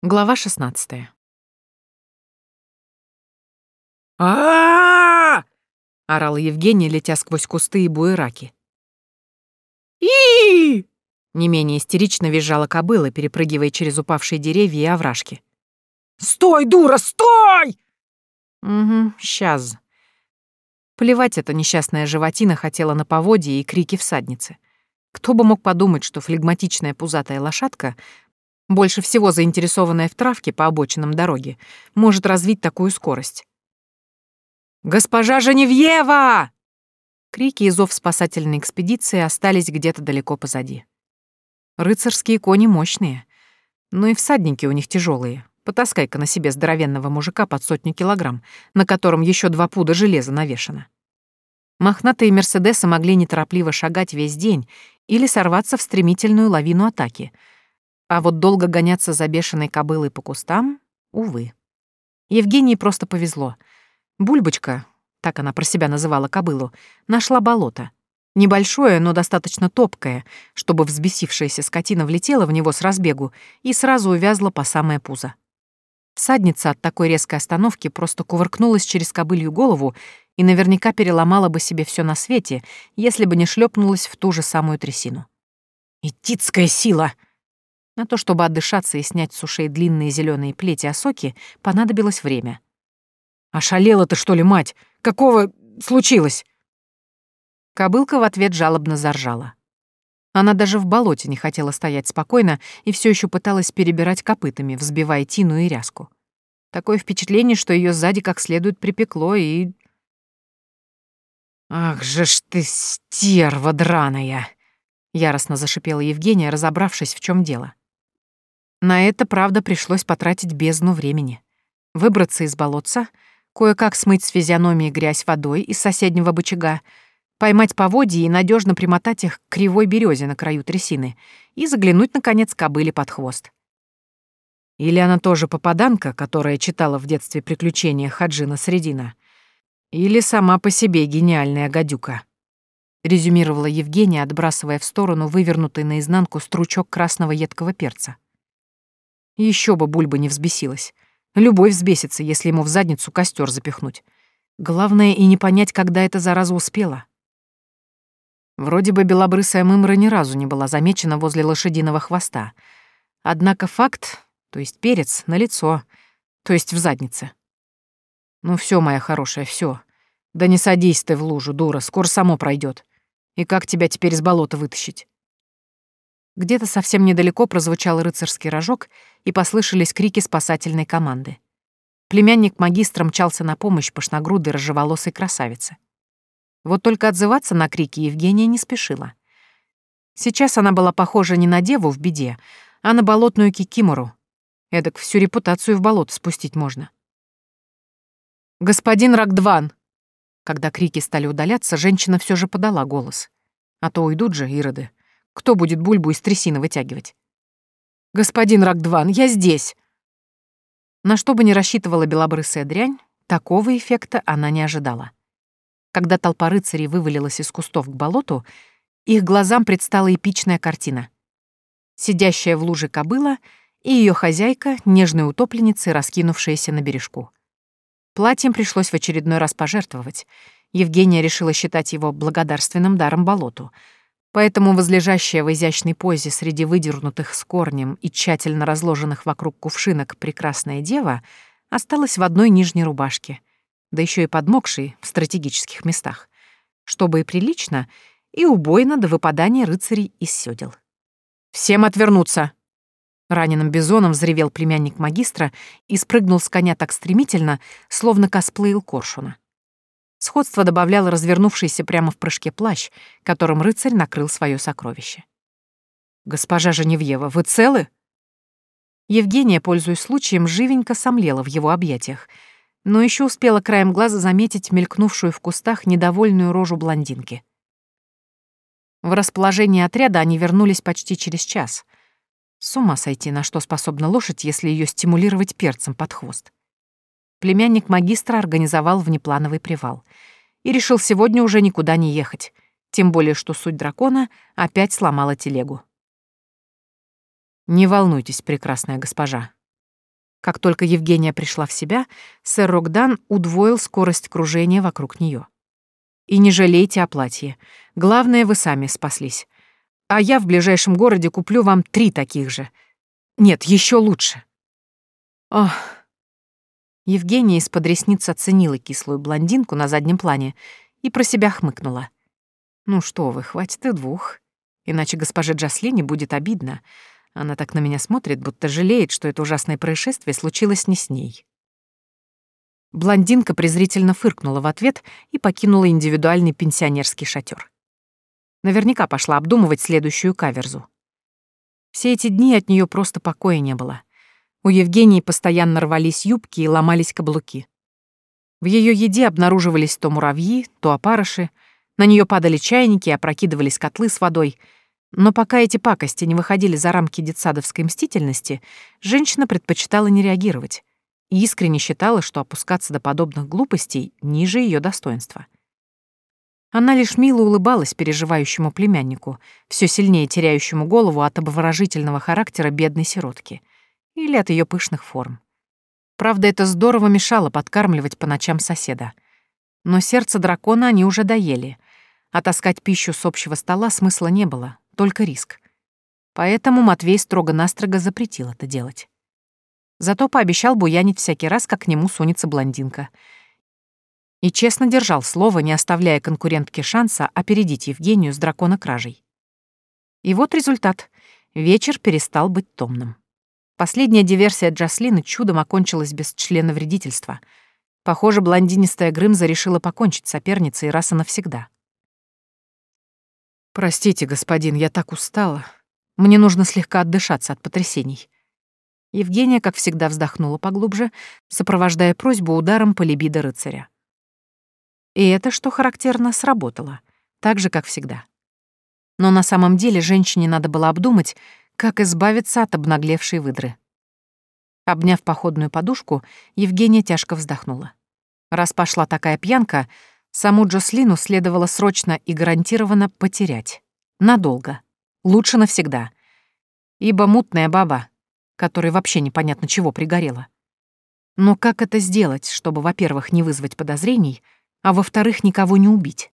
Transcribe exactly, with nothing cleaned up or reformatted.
Глава шестнадцатая. а орала Евгения, летя сквозь кусты и буераки. и Не менее истерично визжала кобыла, перепрыгивая через упавшие деревья и овражки. Стой, дура, стой! Угу, сейчас. Плевать эта несчастная животина хотела на поводья и крики всадницы. Кто бы мог подумать, что флегматичная пузатая лошадка, больше всего заинтересованная в травке по обочинам дороги, может развить такую скорость. «Госпожа Женевьева!» Крики и зов спасательной экспедиции остались где-то далеко позади. Рыцарские кони мощные, но и всадники у них тяжелые. Потаскай-ка на себе здоровенного мужика под сотню килограмм, на котором еще два пуда железа навешано. Мохнатые мерседесы могли неторопливо шагать весь день или сорваться в стремительную лавину атаки, а вот долго гоняться за бешеной кобылой по кустам — увы. Евгении просто повезло. Бульбочка, так она про себя называла кобылу, нашла болото. Небольшое, но достаточно топкое, чтобы взбесившаяся скотина влетела в него с разбегу и сразу увязла по самое пузо. Всадница от такой резкой остановки просто кувыркнулась через кобылью голову и наверняка переломала бы себе все на свете, если бы не шлепнулась в ту же самую трясину. Идитская сила! На то, чтобы отдышаться и снять с ушей длинные зеленые плети осоки, понадобилось время. «Ошалела ты, что ли, мать? Какого случилось?» Кобылка в ответ жалобно заржала. Она даже в болоте не хотела стоять спокойно и все еще пыталась перебирать копытами, взбивая тину и ряску. Такое впечатление, что ее сзади как следует припекло и... «Ах же ж ты, стерва драная!» — яростно зашипела Евгения, разобравшись, в чем дело. На это, правда, пришлось потратить бездну времени. Выбраться из болотца, кое-как смыть с физиономии грязь водой из соседнего бычага, поймать поводья и надежно примотать их к кривой березе на краю трясины и заглянуть, наконец, кобыле под хвост. Или она тоже попаданка, которая читала в детстве приключения Хаджина Средина, или сама по себе гениальная гадюка, резюмировала Евгения, отбрасывая в сторону вывернутый наизнанку стручок красного едкого перца. Еще бы Бульба не взбесилась. Любой взбесится, если ему в задницу костер запихнуть. Главное и не понять, когда эта зараза успела. Вроде бы белобрысая мымра ни разу не была замечена возле лошадиного хвоста. Однако факт, то есть перец, налицо, то есть в заднице. Ну все, моя хорошая, все. Да не садись ты в лужу, дура, скоро само пройдет. И как тебя теперь из болота вытащить? Где-то совсем недалеко прозвучал рыцарский рожок, и послышались крики спасательной команды. Племянник магистра мчался на помощь пышногрудой рыжеволосой красавице. Вот только отзываться на крики Евгения не спешила. Сейчас она была похожа не на деву в беде, а на болотную кикимору. Эдак всю репутацию в болото спустить можно. «Господин Рагдван!» Когда крики стали удаляться, женщина все же подала голос. А то уйдут же ироды. Кто будет Бульбу из трясины вытягивать? «Господин Рагдван, я здесь!» На что бы ни рассчитывала белобрысая дрянь, такого эффекта она не ожидала. Когда толпа рыцарей вывалилась из кустов к болоту, их глазам предстала эпичная картина. Сидящая в луже кобыла и ее хозяйка, нежной утопленницей, раскинувшаяся на бережку. Платьем пришлось в очередной раз пожертвовать. Евгения решила считать его благодарственным даром болоту, поэтому возлежащая в изящной позе среди выдернутых с корнем и тщательно разложенных вокруг кувшинок прекрасная дева осталась в одной нижней рубашке, да еще и подмокшей в стратегических местах, чтобы и прилично, и убойно до выпадания рыцарей из сёдел. «Всем отвернуться!» Раненым бизоном взревел племянник магистра и спрыгнул с коня так стремительно, словно косплеил коршуна. Сходство добавлял развернувшийся прямо в прыжке плащ, которым рыцарь накрыл свое сокровище. «Госпожа Женевьева, вы целы?» Евгения, пользуясь случаем, живенько сомлела в его объятиях, но еще успела краем глаза заметить мелькнувшую в кустах недовольную рожу блондинки. В расположение отряда они вернулись почти через час. С ума сойти, на что способна лошадь, если ее стимулировать перцем под хвост. Племянник магистра организовал внеплановый привал и решил сегодня уже никуда не ехать, тем более что суть дракона опять сломала телегу. «Не волнуйтесь, прекрасная госпожа», Как только Евгения пришла в себя, сэр Рогдан удвоил скорость кружения вокруг нее. И не жалейте о платье. Главное, вы сами спаслись. А я в ближайшем городе куплю вам три таких же. Нет, еще лучше. Ох. Евгения из-под ресниц оценила кислую блондинку на заднем плане и про себя хмыкнула. Ну что вы, хватит и двух. Иначе госпоже Джаслине будет обидно. Она так на меня смотрит, будто жалеет, что это ужасное происшествие случилось не с ней. Блондинка презрительно фыркнула в ответ и покинула индивидуальный пенсионерский шатер. Наверняка пошла обдумывать следующую каверзу. Все эти дни от нее просто покоя не было. У Евгении постоянно рвались юбки и ломались каблуки. В ее еде обнаруживались то муравьи, то опарыши, на нее падали чайники, опрокидывались котлы с водой. Но пока эти пакости не выходили за рамки детсадовской мстительности, женщина предпочитала не реагировать и искренне считала, что опускаться до подобных глупостей ниже ее достоинства. Она лишь мило улыбалась переживающему племяннику, все сильнее теряющему голову от обворожительного характера бедной сиротки или от ее пышных форм. Правда, это здорово мешало подкармливать по ночам соседа. Но сердце дракона они уже доели, а таскать пищу с общего стола смысла не было, только риск. Поэтому Матвей строго-настрого запретил это делать. Зато пообещал буянить всякий раз, как к нему сунется блондинка. И честно держал слово, не оставляя конкурентке шанса опередить Евгению с дракона-кражей. И вот результат. Вечер перестал быть томным. Последняя диверсия Джаслины чудом окончилась без членовредительства. Похоже, блондинистая Грымза решила покончить с соперницей раз и навсегда. «Простите, господин, я так устала. Мне нужно слегка отдышаться от потрясений». Евгения, как всегда, вздохнула поглубже, сопровождая просьбу ударом по либидо рыцаря. И это, что характерно, сработало, так же, как всегда. Но на самом деле женщине надо было обдумать, как избавиться от обнаглевшей выдры. Обняв походную подушку, Евгения тяжко вздохнула. Раз пошла такая пьянка, саму Джослину следовало срочно и гарантированно потерять. Надолго. Лучше навсегда. Ибо мутная баба, которой вообще непонятно чего пригорела. Но как это сделать, чтобы, во-первых, не вызвать подозрений, а во-вторых, никого не убить?